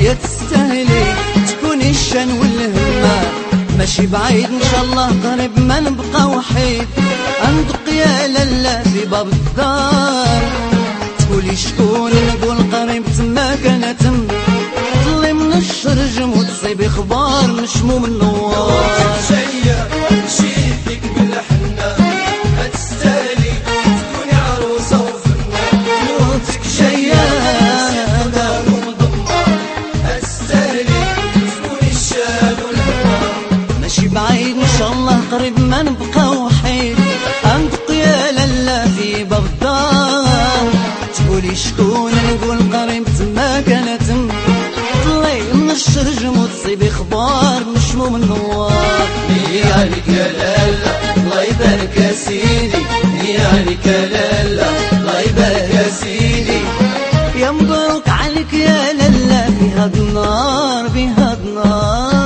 يا تستاهلي تكوني الشان والهمة، ماشي بعيد ان شاء الله قريب ما نبقى وحيد. اندق يا لالا في باب الدار، تقولي شكون نقول قريب تما كانت تم، طلي من الشرجم وتصيبي خبار مشموم النوار. شيا نشيدك بالحنة ما تستاهلي تكوني عروسة وفنة، موتك جاية دار ومضمة ما تستاهلي تكوني الشان والهمة، ماشي بعيد ان شاء الله قريب ما نبقى وحيد. اندق يا لالا في باب الدار، تقولي شكون نقول قريب تما كانت تم، طلي من الشرجم وتصيبي خبار مشموم النوار. نيالك يا لالا الله يبارك يا سيدي، نيالك يا لالا الله يبارك يا سيدي. يا مبروك عليك يا لالا في هاد النار في هاد النار.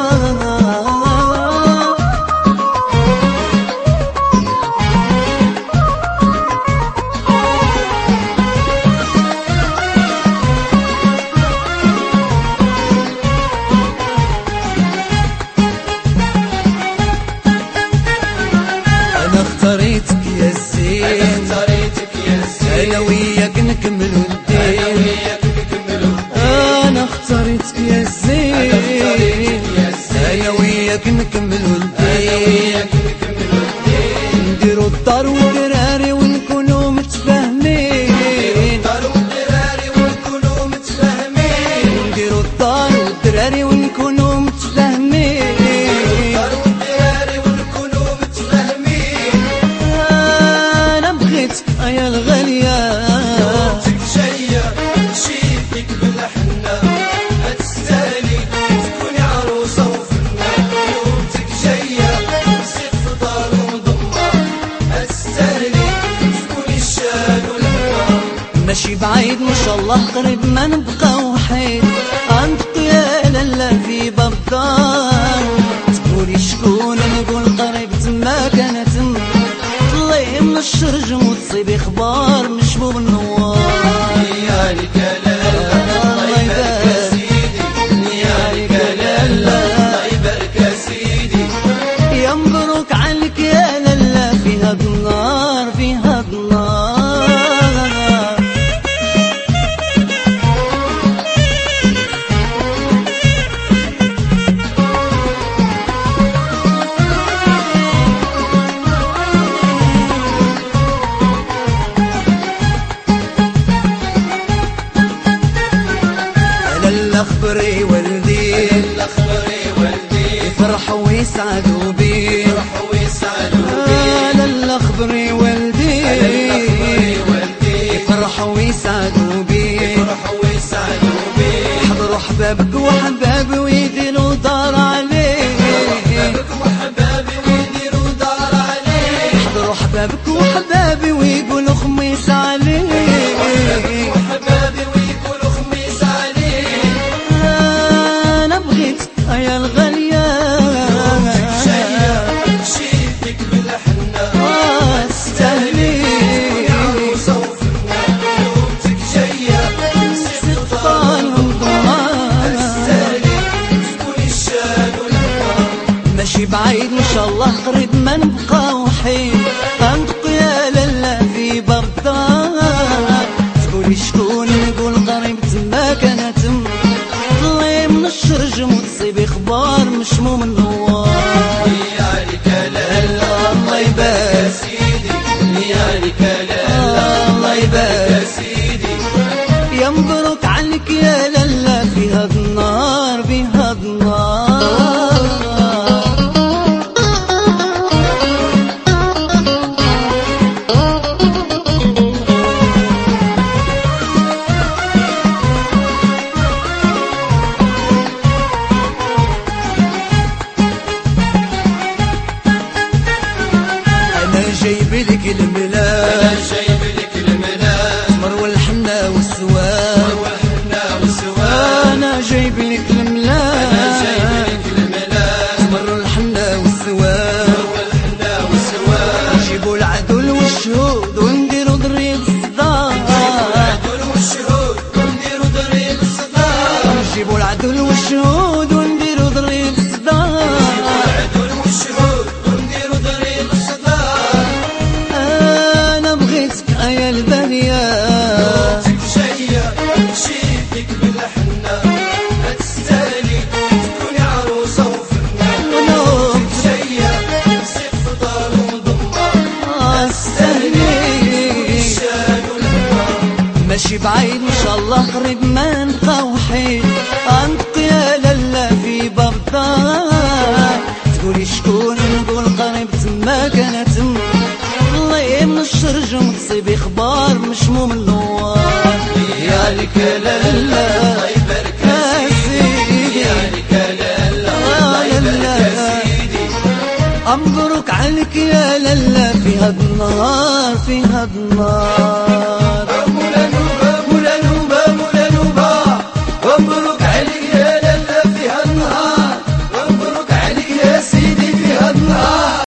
انا اختاريتك يا الزين، اختاريتك يا زين، انا وياك نكملو الدين. أنا وياك نكملو انا اختاريتك يا الزين، انا وياك نكملو الدين. نديرو الدار والدراري ونكونو متفاهمين، دار والدراري ونكونوا متفاهمين، نديرو الدار والدراري ونكونو متفاهمين. دار والدراري ونكونوا متفاهمين. انا بغيتك يا الغالية، موتك جاية نشيدك بالحنة ما تستاهلي تكوني عروسة وفنة، موتك جاية نسيت في دار ومضمة ما تستاهلي تكوني الشان والهمة، ماشي بعيد ما شاء الله قريب ما نبقى وحيد. انت يا لالا في باب الدار، تقولي شكون نقول قريب تما كانت تم، طلي من الشرجم وتصيبي خبار مشبوب النوار. نيالك يا لالا الله يبارك يا سيدي، نيالك يا لالا الله يبارك يا سيدي. يا مبروك عليك يا لالا في هاد النار في هاد النار. لالا خبري والدي، الاخبري والدي يفرحوا ويسعدوا بي. يفرحوا ويسعدوا بي، لالا خبري والدي، الاخبري والدي يفرحوا ويسعدوا بي. يفرحوا ويسعدوا بي. حضروا حبابك وحبابي ويديروا دار عليه، حبابك وحبابي ويديروا دار عليه، حضروا حبابك وحبابي ويقولوا خميس عليه. وحبابي ويقولوا خميس عليه. وعدوا والشهود ونديروا ضريب الصدار وعدوا والشهود ونديروا ضريب الصدار انا بغيتك يا البهية نوبتك جاية نشيدك بالحنة ما تستاهلي تكوني عروسة وفنة نوبتك جاية نسيت فطار ومضمة استهلي الشان والهنا ماشي بعيد ان شاء الله قريب ما نبقى وحيد انطق يا لالا في باب الدار تقولي شكون نقول قريب تما كانت الله يمن الشرج ومتصيبي اخبار مش مو من النوار يا لك لالا الله يبارك يا سيدي يا لك لالا الله يبارك يا سيدي مبروك عليك يا لالا في هاد النهار في هاد النهار